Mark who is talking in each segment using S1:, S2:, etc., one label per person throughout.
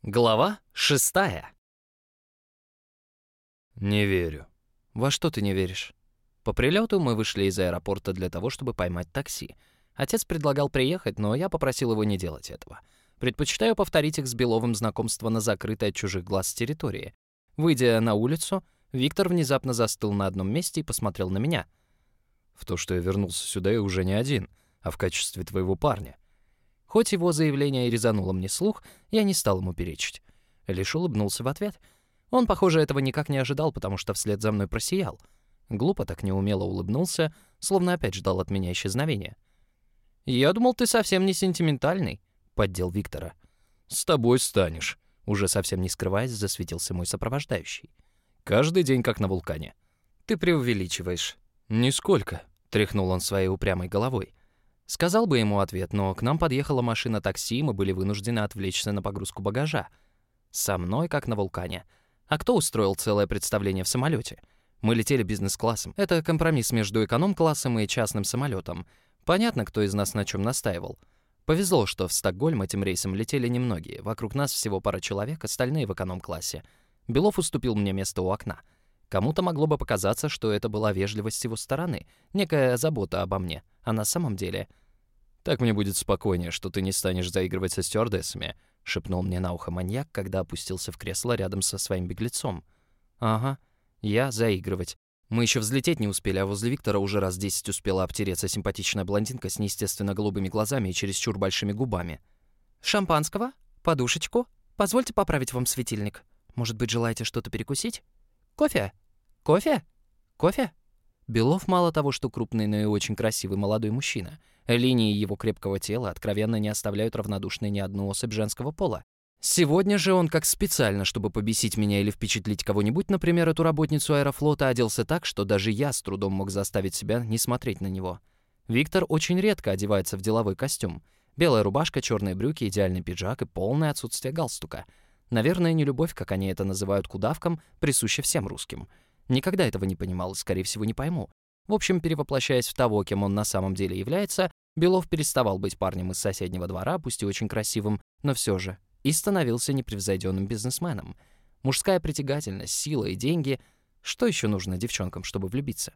S1: Глава 6.
S2: Не верю.
S1: Во что ты не веришь? По прилету мы вышли из аэропорта для того, чтобы поймать такси. Отец предлагал приехать, но я попросил его не делать этого. Предпочитаю повторить их с Беловым знакомство на закрытой от чужих глаз территории. Выйдя на улицу, Виктор внезапно застыл на одном месте и посмотрел на меня.
S2: В то, что я вернулся сюда и уже не один, а в качестве твоего парня.
S1: Хоть его заявление и резануло мне слух, я не стал ему перечить. Лишь улыбнулся в ответ. Он, похоже, этого никак не ожидал, потому что вслед за мной просиял. Глупо так неумело улыбнулся, словно опять ждал от меня исчезновения. «Я думал, ты совсем не сентиментальный», — поддел Виктора.
S2: «С тобой станешь»,
S1: — уже совсем не скрываясь, засветился мой сопровождающий.
S2: «Каждый день как на вулкане».
S1: «Ты преувеличиваешь».
S2: «Нисколько»,
S1: — тряхнул он своей упрямой головой. Сказал бы ему ответ, но к нам подъехала машина такси, и мы были вынуждены отвлечься на погрузку багажа. Со мной как на вулкане. А кто устроил целое представление в самолете? Мы летели бизнес-классом. Это компромисс между эконом-классом и частным самолетом. Понятно, кто из нас на чем настаивал. Повезло, что в Стокгольм этим рейсом летели немногие. Вокруг нас всего пара человек, остальные в эконом-классе. Белов уступил мне место у окна. Кому-то могло бы показаться, что это была вежливость с его стороны, некая забота обо мне. А на самом деле...
S2: «Так мне будет спокойнее, что ты не станешь заигрывать со стюардессами»,
S1: — шепнул мне на ухо маньяк, когда опустился в кресло рядом со своим беглецом. «Ага, я заигрывать. Мы еще взлететь не успели, а возле Виктора уже раз 10 успела обтереться симпатичная блондинка с неестественно голубыми глазами и чересчур большими губами. «Шампанского? Подушечку? Позвольте поправить вам светильник. Может быть, желаете что-то перекусить? Кофе? Кофе? Кофе?» Белов мало того, что крупный, но и очень красивый молодой мужчина. Линии его крепкого тела откровенно не оставляют равнодушной ни одну особь женского пола. Сегодня же он, как специально, чтобы побесить меня или впечатлить кого-нибудь, например, эту работницу аэрофлота, оделся так, что даже я с трудом мог заставить себя не смотреть на него. Виктор очень редко одевается в деловой костюм. Белая рубашка, черные брюки, идеальный пиджак и полное отсутствие галстука. Наверное, нелюбовь, как они это называют, к удавкам, присуща всем русским. Никогда этого не понимал и, скорее всего, не пойму. В общем, перевоплощаясь в того, кем он на самом деле является, Белов переставал быть парнем из соседнего двора, пусть и очень красивым, но все же, и становился непревзойденным бизнесменом. Мужская притягательность, сила и деньги — что еще нужно девчонкам, чтобы влюбиться?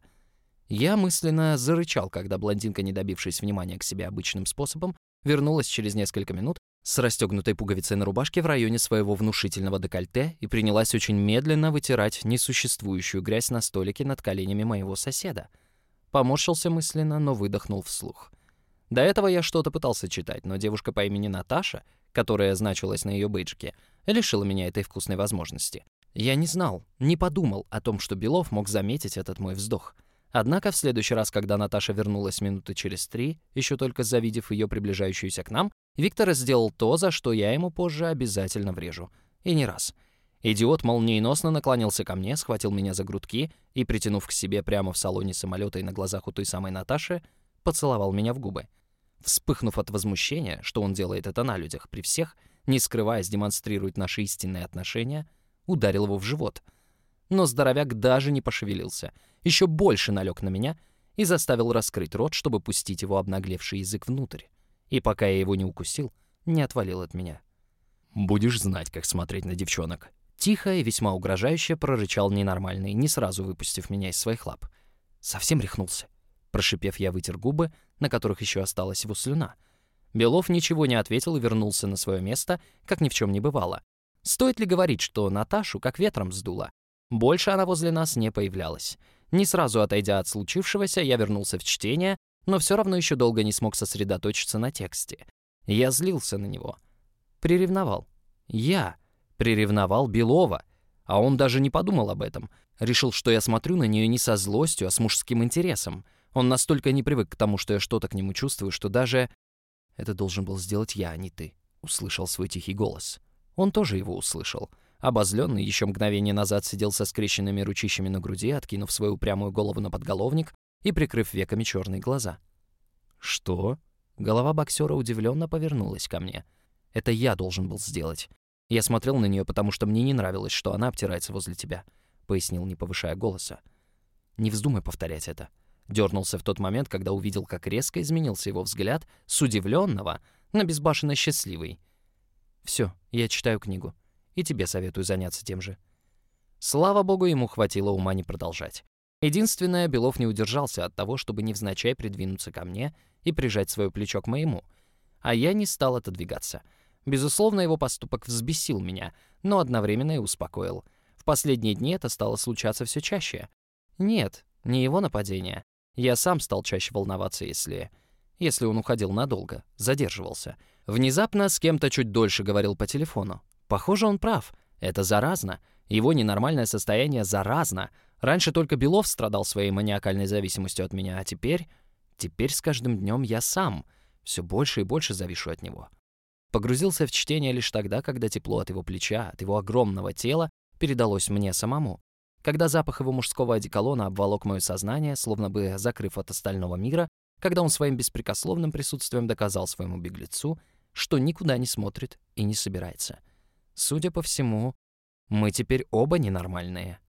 S1: Я мысленно зарычал, когда блондинка, не добившись внимания к себе обычным способом, вернулась через несколько минут с расстегнутой пуговицей на рубашке в районе своего внушительного декольте и принялась очень медленно вытирать несуществующую грязь на столике над коленями моего соседа. Поморщился мысленно, но выдохнул вслух. До этого я что-то пытался читать, но девушка по имени Наташа, которая значилась на ее бейджике, лишила меня этой вкусной возможности. Я не знал, не подумал о том, что Белов мог заметить этот мой вздох. Однако в следующий раз, когда Наташа вернулась минуты через 3, еще только завидев ее приближающуюся к нам, Виктор сделал то, за что я ему позже обязательно врежу. И не раз. Идиот молниеносно наклонился ко мне, схватил меня за грудки и, притянув к себе прямо в салоне самолета и на глазах у той самой Наташи, поцеловал меня в губы. Вспыхнув от возмущения, что он делает это на людях, при всех, не скрываясь, демонстрирует наши истинные отношения, ударил его в живот. Но здоровяк даже не пошевелился, еще больше налег на меня и заставил раскрыть рот, чтобы пустить его обнаглевший язык внутрь. И пока я его не укусил, не отвалил от меня.
S2: «Будешь знать, как смотреть на девчонок».
S1: Тихо и весьма угрожающе прорычал ненормальный, не сразу выпустив меня из своих лап. Совсем рехнулся. Прошипев, я вытер губы, на которых еще осталась его слюна. Белов ничего не ответил и вернулся на свое место, как ни в чем не бывало. Стоит ли говорить, что Наташу как ветром сдуло? Больше она возле нас не появлялась. Не сразу отойдя от случившегося, я вернулся в чтение, но все равно еще долго не смог сосредоточиться на тексте. Я злился на него. Приревновал. Я приревновал Белова, а он даже не подумал об этом. Решил, что я смотрю на нее не со злостью, а с мужским интересом. Он настолько не привык к тому, что я что-то к нему чувствую, что даже... «Это должен был сделать я, а не ты», — услышал свой тихий голос. Он тоже его услышал. Обозленный еще мгновение назад сидел со скрещенными ручищами на груди, откинув свою упрямую голову на подголовник и прикрыв веками черные глаза. «Что?» Голова боксера удивленно повернулась ко мне. «Это я должен был сделать. Я смотрел на нее, потому что мне не нравилось, что она обтирается возле тебя», — пояснил, не повышая голоса. «Не вздумай повторять это». Дернулся в тот момент, когда увидел, как резко изменился его взгляд с удивленного на безбашенно счастливый. «Все, я читаю книгу. и тебе советую заняться тем же». Слава богу, ему хватило ума не продолжать. Единственное, Белов не удержался от того, чтобы невзначай придвинуться ко мне и прижать свое плечо к моему. А я не стал отодвигаться. Безусловно, его поступок взбесил меня, но одновременно и успокоил. В последние дни это стало случаться все чаще. Нет, не его нападение. Я сам стал чаще волноваться, если он уходил надолго, задерживался. Внезапно с кем-то чуть дольше говорил по телефону. Похоже, он прав. Это заразно. Его ненормальное состояние заразно. Раньше только Белов страдал своей маниакальной зависимостью от меня, а теперь с каждым днем я сам все больше и больше завишу от него. Погрузился в чтение лишь тогда, когда тепло от его плеча, от его огромного тела передалось мне самому. Когда запах его мужского одеколона обволок мое сознание, словно бы закрыв от остального мира, когда он своим беспрекословным присутствием доказал своему беглецу, что никуда не смотрит и не собирается. Судя по всему, мы теперь оба ненормальные.